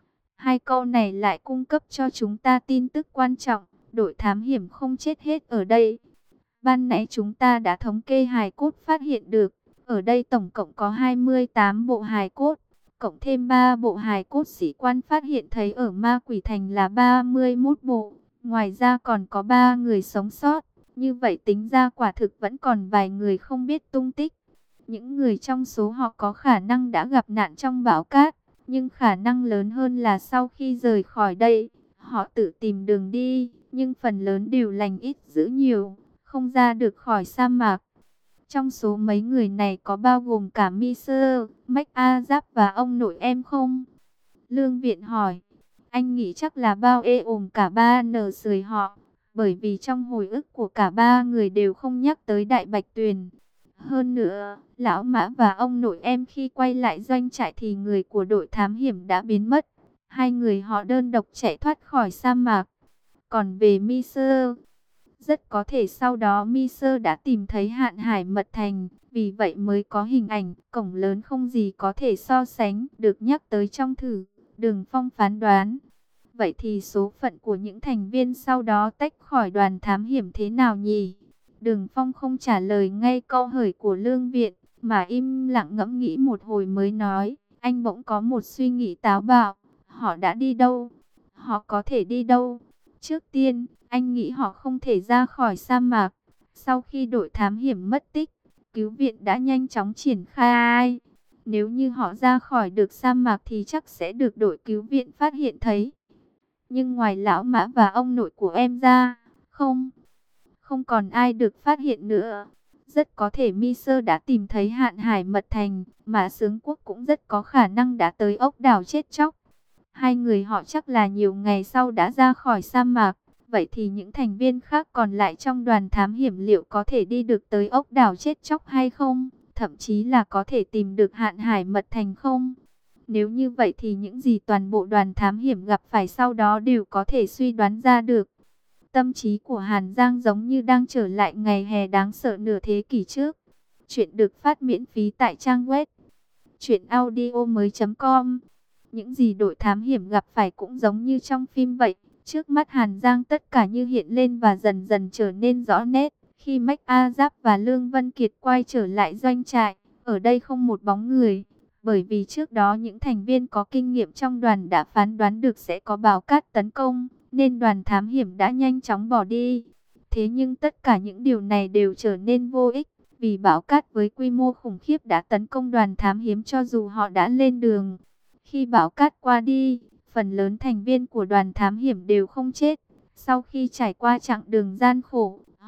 Hai câu này lại cung cấp cho chúng ta tin tức quan trọng, đội thám hiểm không chết hết ở đây. Ban nãy chúng ta đã thống kê hài cốt phát hiện được, ở đây tổng cộng có hai mươi tám bộ hài cốt, cộng thêm ba bộ hài cốt sĩ quan phát hiện thấy ở Ma Quỷ Thành là ba mươi mốt bộ. Ngoài ra còn có ba người sống sót, như vậy tính ra quả thực vẫn còn vài người không biết tung tích. Những người trong số họ có khả năng đã gặp nạn trong bão cát, nhưng khả năng lớn hơn là sau khi rời khỏi đây, họ tự tìm đường đi, nhưng phần lớn đều lành ít dữ nhiều, không ra được khỏi sa mạc. Trong số mấy người này có bao gồm cả Mi Sơ, Mách A Giáp và ông nội em không? Lương Viện hỏi. Anh nghĩ chắc là bao ê ồm cả ba nở sưởi họ, bởi vì trong hồi ức của cả ba người đều không nhắc tới Đại Bạch Tuyền. Hơn nữa, Lão Mã và ông nội em khi quay lại doanh trại thì người của đội thám hiểm đã biến mất. Hai người họ đơn độc chạy thoát khỏi sa mạc. Còn về Mi Sơ, rất có thể sau đó Mi Sơ đã tìm thấy Hạn Hải Mật Thành, vì vậy mới có hình ảnh cổng lớn không gì có thể so sánh được nhắc tới trong thử. Đường Phong phán đoán. Vậy thì số phận của những thành viên sau đó tách khỏi đoàn thám hiểm thế nào nhỉ? Đường Phong không trả lời ngay câu hỏi của Lương Viện, mà im lặng ngẫm nghĩ một hồi mới nói. Anh bỗng có một suy nghĩ táo bạo. Họ đã đi đâu? Họ có thể đi đâu? Trước tiên, anh nghĩ họ không thể ra khỏi sa mạc. Sau khi đội thám hiểm mất tích, cứu viện đã nhanh chóng triển khai. Nếu như họ ra khỏi được sa mạc thì chắc sẽ được đội cứu viện phát hiện thấy. Nhưng ngoài Lão Mã và ông nội của em ra, không, không còn ai được phát hiện nữa. Rất có thể Mi Sơ đã tìm thấy Hạn Hải Mật Thành, mà Xướng Quốc cũng rất có khả năng đã tới ốc đảo chết chóc. Hai người họ chắc là nhiều ngày sau đã ra khỏi sa mạc. Vậy thì những thành viên khác còn lại trong đoàn thám hiểm liệu có thể đi được tới ốc đảo chết chóc hay không? Thậm chí là có thể tìm được Hạn Hải Mật Thành không? Nếu như vậy thì những gì toàn bộ đoàn thám hiểm gặp phải sau đó đều có thể suy đoán ra được. Tâm trí của Hàn Giang giống như đang trở lại ngày hè đáng sợ nửa thế kỷ trước. Chuyện được phát miễn phí tại trang web truyện audio mới chấm com. Những gì đội thám hiểm gặp phải cũng giống như trong phim vậy. Trước mắt Hàn Giang tất cả như hiện lên và dần dần trở nên rõ nét. Khi Mách A Giáp và Lương Vân Kiệt quay trở lại doanh trại, ở đây không một bóng người. Bởi vì trước đó những thành viên có kinh nghiệm trong đoàn đã phán đoán được sẽ có bão cát tấn công, nên đoàn thám hiểm đã nhanh chóng bỏ đi. Thế nhưng tất cả những điều này đều trở nên vô ích, vì bão cát với quy mô khủng khiếp đã tấn công đoàn thám hiểm cho dù họ đã lên đường. Khi bão cát qua đi, phần lớn thành viên của đoàn thám hiểm đều không chết. Sau khi trải qua chặng đường gian khổ,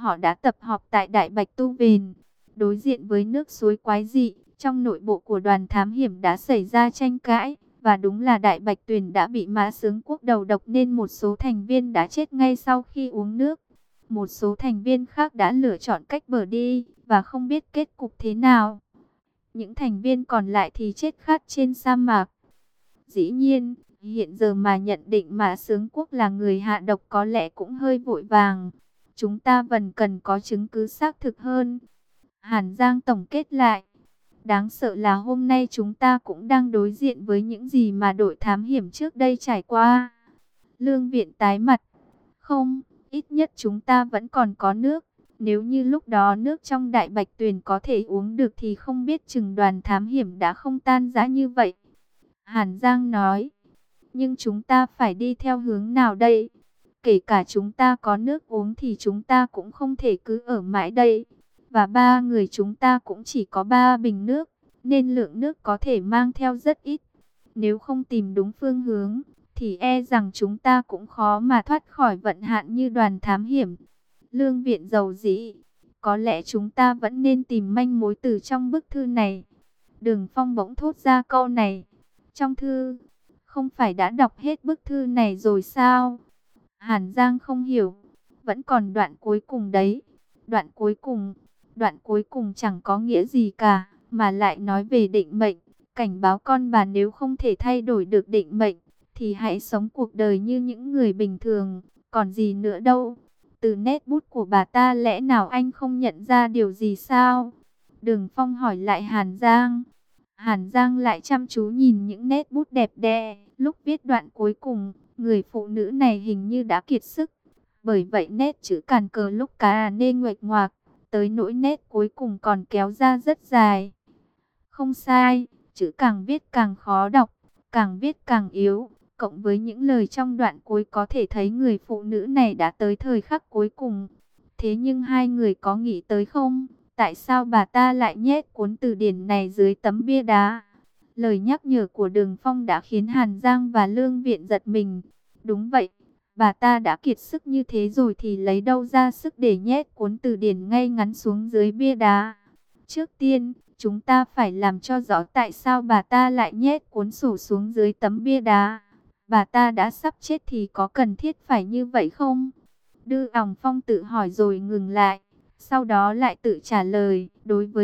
Họ đã tập họp tại Đại Bạch Tu Vền, đối diện với nước suối quái dị. Trong nội bộ của đoàn thám hiểm đã xảy ra tranh cãi, và đúng là Đại Bạch Tuyền đã bị Mã Xướng Quốc đầu độc nên một số thành viên đã chết ngay sau khi uống nước. Một số thành viên khác đã lựa chọn cách bỏ đi, và không biết kết cục thế nào. Những thành viên còn lại thì chết khát trên sa mạc. Dĩ nhiên, hiện giờ mà nhận định Mã Xướng Quốc là người hạ độc có lẽ cũng hơi vội vàng. Chúng ta vẫn cần có chứng cứ xác thực hơn. Hàn Giang tổng kết lại. Đáng sợ là hôm nay chúng ta cũng đang đối diện với những gì mà đội thám hiểm trước đây trải qua. Lương Viện tái mặt. Không, ít nhất chúng ta vẫn còn có nước. Nếu như lúc đó nước trong Đại Bạch Tuyền có thể uống được thì không biết chừng đoàn thám hiểm đã không tan rã như vậy. Hàn Giang nói. Nhưng chúng ta phải đi theo hướng nào đây? Kể cả chúng ta có nước uống thì chúng ta cũng không thể cứ ở mãi đây. Và ba người chúng ta cũng chỉ có ba bình nước, nên lượng nước có thể mang theo rất ít. Nếu không tìm đúng phương hướng, thì e rằng chúng ta cũng khó mà thoát khỏi vận hạn như đoàn thám hiểm. Lương Viện dầu dĩ, có lẽ chúng ta vẫn nên tìm manh mối từ trong bức thư này. Đường Phong bỗng thốt ra câu này. Trong thư, không phải đã đọc hết bức thư này rồi sao? Hàn Giang không hiểu, vẫn còn đoạn cuối cùng đấy. Đoạn cuối cùng, đoạn cuối cùng chẳng có nghĩa gì cả, mà lại nói về định mệnh. Cảnh báo con bà nếu không thể thay đổi được định mệnh, thì hãy sống cuộc đời như những người bình thường, còn gì nữa đâu. Từ nét bút của bà ta lẽ nào anh không nhận ra điều gì sao? Đường Phong hỏi lại Hàn Giang. Hàn Giang lại chăm chú nhìn những nét bút đẹp đẽ. Lúc viết đoạn cuối cùng, người phụ nữ này hình như đã kiệt sức. Bởi vậy nét chữ càn cờ lúc cá nên nguệch ngoạc, tới nỗi nét cuối cùng còn kéo ra rất dài. Không sai, chữ càng viết càng khó đọc, càng viết càng yếu. Cộng với những lời trong đoạn cuối có thể thấy người phụ nữ này đã tới thời khắc cuối cùng. Thế nhưng hai người có nghĩ tới không? Tại sao bà ta lại nhét cuốn từ điển này dưới tấm bia đá? Lời nhắc nhở của Đường Phong đã khiến Hàn Giang và Lương Viện giật mình. Đúng vậy, bà ta đã kiệt sức như thế rồi thì lấy đâu ra sức để nhét cuốn từ điển ngay ngắn xuống dưới bia đá? Trước tiên, chúng ta phải làm cho rõ tại sao bà ta lại nhét cuốn sổ xuống dưới tấm bia đá. Bà ta đã sắp chết thì có cần thiết phải như vậy không? Đư Ỏng Phong tự hỏi rồi ngừng lại. Sau đó lại tự trả lời, đối với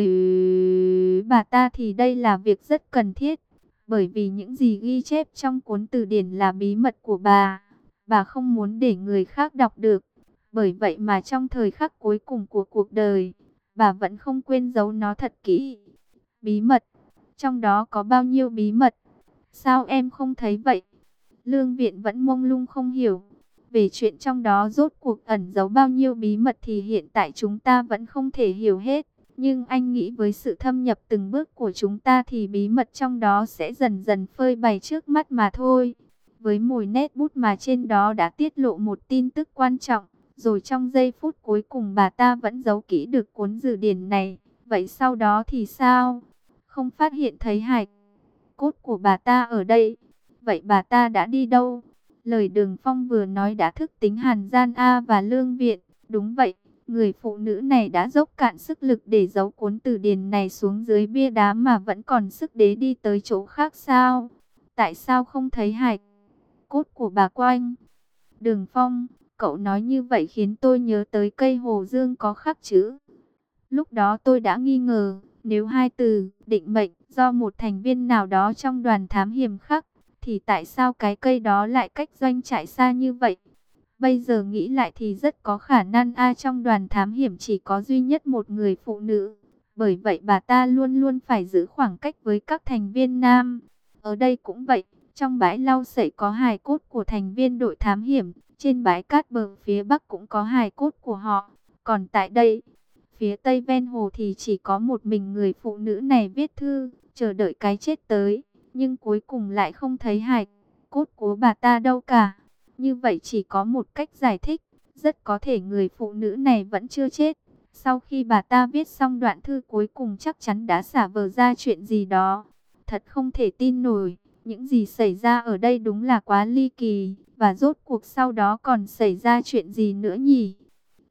bà ta thì đây là việc rất cần thiết. Bởi vì những gì ghi chép trong cuốn từ điển là bí mật của bà. Bà không muốn để người khác đọc được. Bởi vậy mà trong thời khắc cuối cùng của cuộc đời, bà vẫn không quên giấu nó thật kỹ. Bí mật? Trong đó có bao nhiêu bí mật? Sao em không thấy vậy? Lương Viện vẫn mông lung không hiểu. Về chuyện trong đó rốt cuộc ẩn giấu bao nhiêu bí mật thì hiện tại chúng ta vẫn không thể hiểu hết. Nhưng anh nghĩ với sự thâm nhập từng bước của chúng ta thì bí mật trong đó sẽ dần dần phơi bày trước mắt mà thôi. Với mồi nét bút mà trên đó đã tiết lộ một tin tức quan trọng, rồi trong giây phút cuối cùng bà ta vẫn giấu kỹ được cuốn từ điển này. Vậy sau đó thì sao? Không phát hiện thấy hài cốt của bà ta ở đây. Vậy bà ta đã đi đâu? Lời Đường Phong vừa nói đã thức tính Hàn Gian A và Lương Viện. Đúng vậy, người phụ nữ này đã dốc cạn sức lực để giấu cuốn từ điển này xuống dưới bia đá mà vẫn còn sức để đi tới chỗ khác sao? Tại sao không thấy hài cốt của bà Quanh? Đường Phong, cậu nói như vậy khiến tôi nhớ tới cây hồ dương có khắc chữ. Lúc đó tôi đã nghi ngờ, nếu hai từ định mệnh do một thành viên nào đó trong đoàn thám hiểm khắc, thì tại sao cái cây đó lại cách doanh trại xa như vậy? Bây giờ nghĩ lại thì rất có khả năng A trong đoàn thám hiểm chỉ có duy nhất một người phụ nữ. Bởi vậy bà ta luôn luôn phải giữ khoảng cách với các thành viên nam. Ở đây cũng vậy, trong bãi lau sậy có hài cốt của thành viên đội thám hiểm. Trên bãi cát bờ phía bắc cũng có hài cốt của họ. Còn tại đây, phía tây ven hồ thì chỉ có một mình người phụ nữ này viết thư, chờ đợi cái chết tới. Nhưng cuối cùng lại không thấy hài cốt của bà ta đâu cả. Như vậy chỉ có một cách giải thích. Rất có thể người phụ nữ này vẫn chưa chết. Sau khi bà ta viết xong đoạn thư cuối cùng chắc chắn đã xả vờ ra chuyện gì đó. Thật không thể tin nổi. Những gì xảy ra ở đây đúng là quá ly kỳ. Và rốt cuộc sau đó còn xảy ra chuyện gì nữa nhỉ?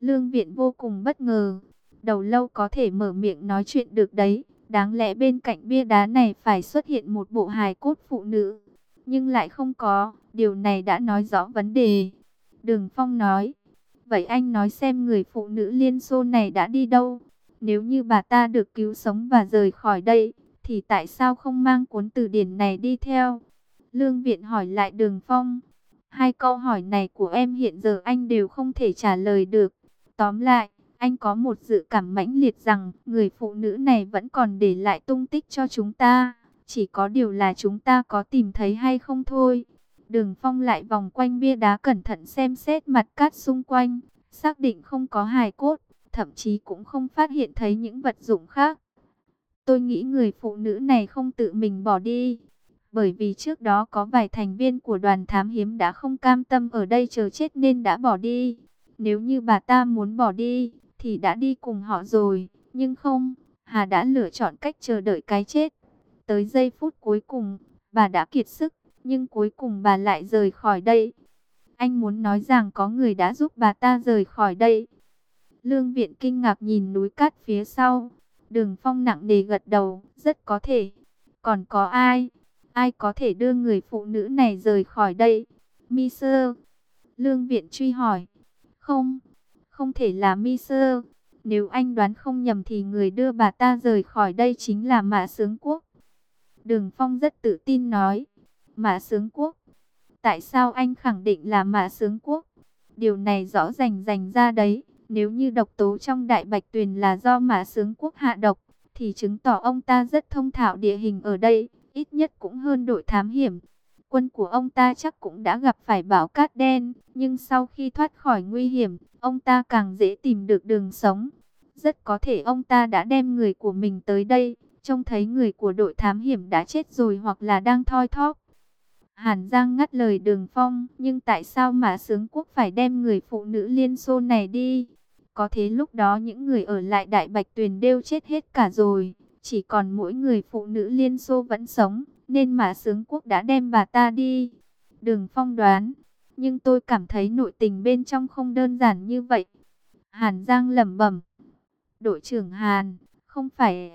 Lương Viện vô cùng bất ngờ. Đầu lâu có thể mở miệng nói chuyện được đấy. Đáng lẽ bên cạnh bia đá này phải xuất hiện một bộ hài cốt phụ nữ. Nhưng lại không có. Điều này đã nói rõ vấn đề. Đường Phong nói. Vậy anh nói xem người phụ nữ Liên Xô này đã đi đâu? Nếu như bà ta được cứu sống và rời khỏi đây, thì tại sao không mang cuốn từ điển này đi theo? Lương Viện hỏi lại Đường Phong. Hai câu hỏi này của em hiện giờ anh đều không thể trả lời được. Tóm lại, anh có một dự cảm mãnh liệt rằng người phụ nữ này vẫn còn để lại tung tích cho chúng ta. Chỉ có điều là chúng ta có tìm thấy hay không thôi. Đường Phong lại vòng quanh bia đá cẩn thận xem xét mặt cát xung quanh. Xác định không có hài cốt, thậm chí cũng không phát hiện thấy những vật dụng khác. Tôi nghĩ người phụ nữ này không tự mình bỏ đi. Bởi vì trước đó có vài thành viên của đoàn thám hiểm đã không cam tâm ở đây chờ chết nên đã bỏ đi. Nếu như bà ta muốn bỏ đi, thì đã đi cùng họ rồi. Nhưng không, Hà đã lựa chọn cách chờ đợi cái chết. Tới giây phút cuối cùng, bà đã kiệt sức, nhưng cuối cùng bà lại rời khỏi đây. Anh muốn nói rằng có người đã giúp bà ta rời khỏi đây. Lương Viện kinh ngạc nhìn núi cát phía sau. Đường Phong nặng nề gật đầu, rất có thể. Còn có ai? Ai có thể đưa người phụ nữ này rời khỏi đây? Mi Sơ. Lương Viện truy hỏi. Không, không thể là Mi Sơ. Nếu anh đoán không nhầm thì người đưa bà ta rời khỏi đây chính là Mã Sướng Quốc. Đường Phong rất tự tin nói. Mã Sướng Quốc. Tại sao anh khẳng định là Mã Sướng Quốc? Điều này rõ rành rành ra đấy. Nếu như độc tố trong Đại Bạch Tuyền là do Mã Sướng Quốc hạ độc, thì chứng tỏ ông ta rất thông thạo địa hình ở đây, ít nhất cũng hơn đội thám hiểm. Quân của ông ta chắc cũng đã gặp phải bão cát đen, nhưng sau khi thoát khỏi nguy hiểm, ông ta càng dễ tìm được đường sống. Rất có thể ông ta đã đem người của mình tới đây, trông thấy người của đội thám hiểm đã chết rồi hoặc là đang thoi thóp. Hàn Giang ngắt lời Đường Phong, nhưng tại sao Mã Sướng Quốc phải đem người phụ nữ Liên Xô này đi? Có thế lúc đó những người ở lại Đại Bạch Tuyền đều chết hết cả rồi, chỉ còn mỗi người phụ nữ Liên Xô vẫn sống, nên Mã Sướng Quốc đã đem bà ta đi. Đường Phong đoán, nhưng tôi cảm thấy nội tình bên trong không đơn giản như vậy. Hàn Giang lẩm bẩm, đội trưởng Hàn, không phải...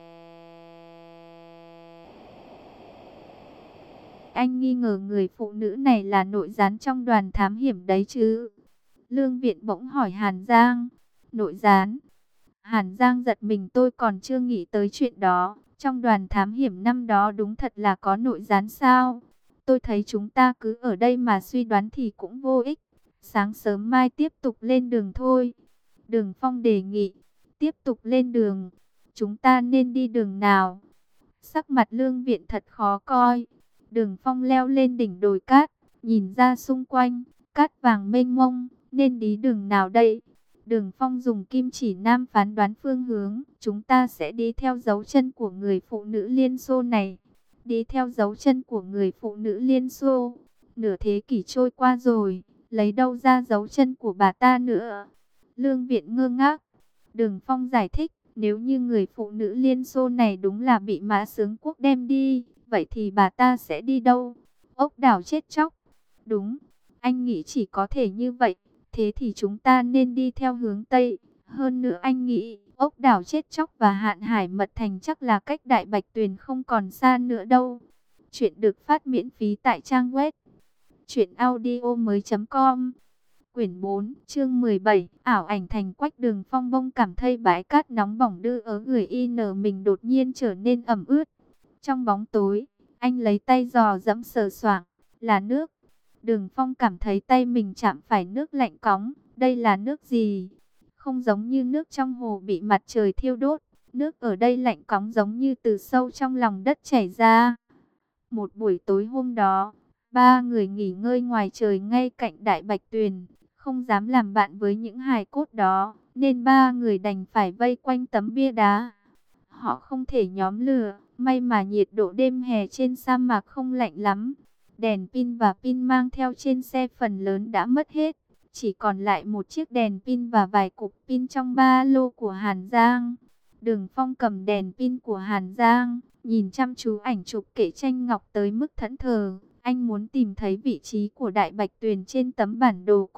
Anh nghi ngờ người phụ nữ này là nội gián trong đoàn thám hiểm đấy chứ? Lương Viện bỗng hỏi Hàn Giang. Nội gián? Hàn Giang giật mình, tôi còn chưa nghĩ tới chuyện đó. Trong đoàn thám hiểm năm đó đúng thật là có nội gián sao? Tôi thấy chúng ta cứ ở đây mà suy đoán thì cũng vô ích. Sáng sớm mai tiếp tục lên đường thôi. Đường Phong đề nghị. Tiếp tục lên đường. Chúng ta nên đi đường nào? Sắc mặt Lương Viện thật khó coi. Đường Phong leo lên đỉnh đồi cát, nhìn ra xung quanh, cát vàng mênh mông, nên đi đường nào đây? Đường Phong dùng kim chỉ nam phán đoán phương hướng, chúng ta sẽ đi theo dấu chân của người phụ nữ Liên Xô này. Đi theo dấu chân của người phụ nữ Liên Xô, nửa thế kỷ trôi qua rồi, lấy đâu ra dấu chân của bà ta nữa? Lương Viện ngơ ngác. Đường Phong giải thích, nếu như người phụ nữ Liên Xô này đúng là bị Mã Sướng Quốc đem đi, vậy thì bà ta sẽ đi đâu? Ốc đảo chết chóc. Đúng, anh nghĩ chỉ có thể như vậy. Thế thì chúng ta nên đi theo hướng Tây. Hơn nữa anh nghĩ, ốc đảo chết chóc và Hạn Hải Mật Thành chắc là cách Đại Bạch Tuyền không còn xa nữa đâu. Chuyện được phát miễn phí tại trang web truyện audio mới chấm com. Quyển bốn, chương mười bảy, ảo ảnh thành quách. Đường Phong bông cảm thấy bãi cát nóng bỏng đưa ở người in mình đột nhiên trở nên ẩm ướt. Trong bóng tối, anh lấy tay dò dẫm sờ soạng, là nước. Đường Phong cảm thấy tay mình chạm phải nước lạnh cóng. Đây là nước gì? Không giống như nước trong hồ bị mặt trời thiêu đốt. Nước ở đây lạnh cóng giống như từ sâu trong lòng đất chảy ra. Một buổi tối hôm đó, ba người nghỉ ngơi ngoài trời ngay cạnh Đại Bạch Tuyền. Không dám làm bạn với những hài cốt đó, nên ba người đành phải vây quanh tấm bia đá. Họ không thể nhóm lửa, may mà nhiệt độ đêm hè trên sa mạc không lạnh lắm. Đèn pin và pin mang theo trên xe phần lớn đã mất hết. Chỉ còn lại một chiếc đèn pin và vài cục pin trong ba lô của Hàn Giang. Đường Phong cầm đèn pin của Hàn Giang, nhìn chăm chú ảnh chụp kệ tranh ngọc tới mức thẫn thờ. Anh muốn tìm thấy vị trí của Đại Bạch Tuyền trên tấm bản đồ cổ,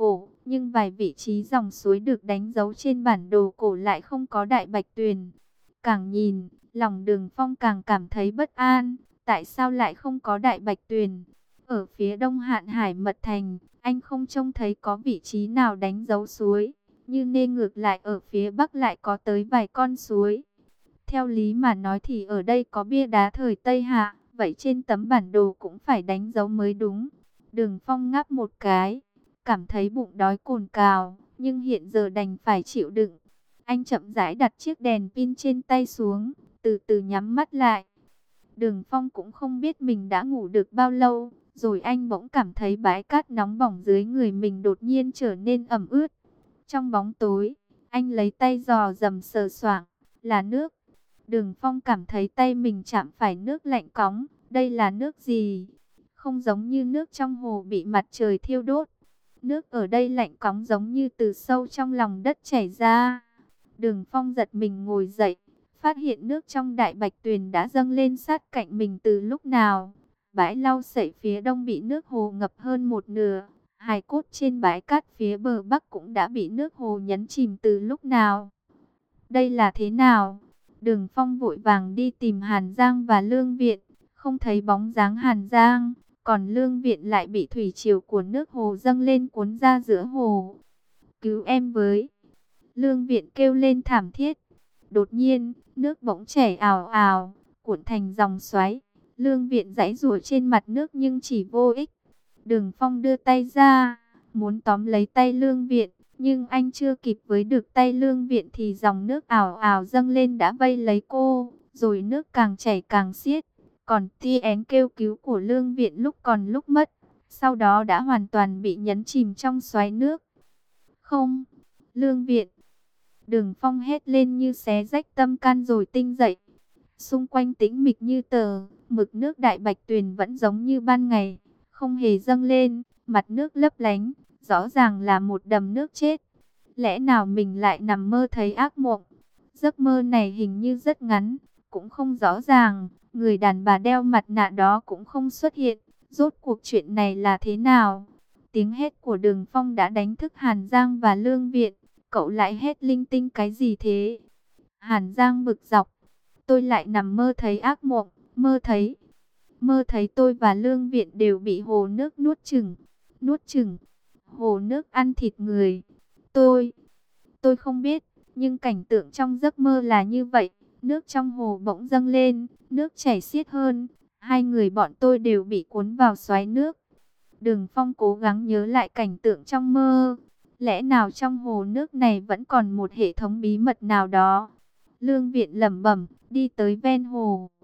nhưng vài vị trí dòng suối được đánh dấu trên bản đồ cổ lại không có Đại Bạch Tuyền. Càng nhìn, lòng Đường Phong càng cảm thấy bất an, tại sao lại không có Đại Bạch Tuyền? Ở phía đông Hạn Hải Mật Thành, anh không trông thấy có vị trí nào đánh dấu suối, như nên ngược lại ở phía bắc lại có tới vài con suối. Theo lý mà nói thì ở đây có bia đá thời Tây Hạ, vậy trên tấm bản đồ cũng phải đánh dấu mới đúng. Đường Phong ngáp một cái, cảm thấy bụng đói cồn cào, nhưng hiện giờ đành phải chịu đựng. Anh chậm rãi đặt chiếc đèn pin trên tay xuống, từ từ nhắm mắt lại. Đường Phong cũng không biết mình đã ngủ được bao lâu, rồi anh bỗng cảm thấy bãi cát nóng bỏng dưới người mình đột nhiên trở nên ẩm ướt. Trong bóng tối, anh lấy tay dò dầm sờ soạng, là nước. Đường Phong cảm thấy tay mình chạm phải nước lạnh cóng, đây là nước gì? Không giống như nước trong hồ bị mặt trời thiêu đốt. Nước ở đây lạnh cóng giống như từ sâu trong lòng đất chảy ra. Đường Phong giật mình ngồi dậy, phát hiện nước trong Đại Bạch Tuyền đã dâng lên sát cạnh mình từ lúc nào. Bãi lau sậy phía đông bị nước hồ ngập hơn một nửa. Hài cốt trên bãi cát phía bờ bắc cũng đã bị nước hồ nhấn chìm từ lúc nào. Đây là thế nào? Đường Phong vội vàng đi tìm Hàn Giang và Lương Viện, không thấy bóng dáng Hàn Giang, còn Lương Viện lại bị thủy triều của nước hồ dâng lên cuốn ra giữa hồ. Cứu em với! Lương Viện kêu lên thảm thiết. Đột nhiên, nước bỗng chảy ào ào, cuộn thành dòng xoáy. Lương Viện giãy giụa trên mặt nước nhưng chỉ vô ích. Đường Phong đưa tay ra, muốn tóm lấy tay Lương Viện, nhưng anh chưa kịp với được tay Lương Viện thì dòng nước ào ào dâng lên đã vây lấy cô, rồi nước càng chảy càng xiết. Còn tiếng kêu cứu của Lương Viện lúc còn lúc mất, sau đó đã hoàn toàn bị nhấn chìm trong xoáy nước. Không, Lương Viện! Đường Phong hét lên như xé rách tâm can rồi tinh dậy. Xung quanh tĩnh mịch như tờ, mực nước Đại Bạch Tuyền vẫn giống như ban ngày, không hề dâng lên, mặt nước lấp lánh, rõ ràng là một đầm nước chết. Lẽ nào mình lại nằm mơ thấy ác mộng? Giấc mơ này hình như rất ngắn, cũng không rõ ràng, người đàn bà đeo mặt nạ đó cũng không xuất hiện. Rốt cuộc chuyện này là thế nào? Tiếng hét của Đường Phong đã đánh thức Hàn Giang và Lương Viện. Cậu lại hét linh tinh cái gì thế? Hàn Giang bực dọc. Tôi lại nằm mơ thấy ác mộng, mơ thấy. Mơ thấy tôi và Lương Viện đều bị hồ nước nuốt chửng. Nuốt chửng. Hồ nước ăn thịt người. Tôi, tôi không biết, nhưng cảnh tượng trong giấc mơ là như vậy. Nước trong hồ bỗng dâng lên, nước chảy xiết hơn. Hai người bọn tôi đều bị cuốn vào xoáy nước. Đường Phong cố gắng nhớ lại cảnh tượng trong mơ. Lẽ nào trong hồ nước này vẫn còn một hệ thống bí mật nào đó? Lương Viện lẩm bẩm, đi tới ven hồ.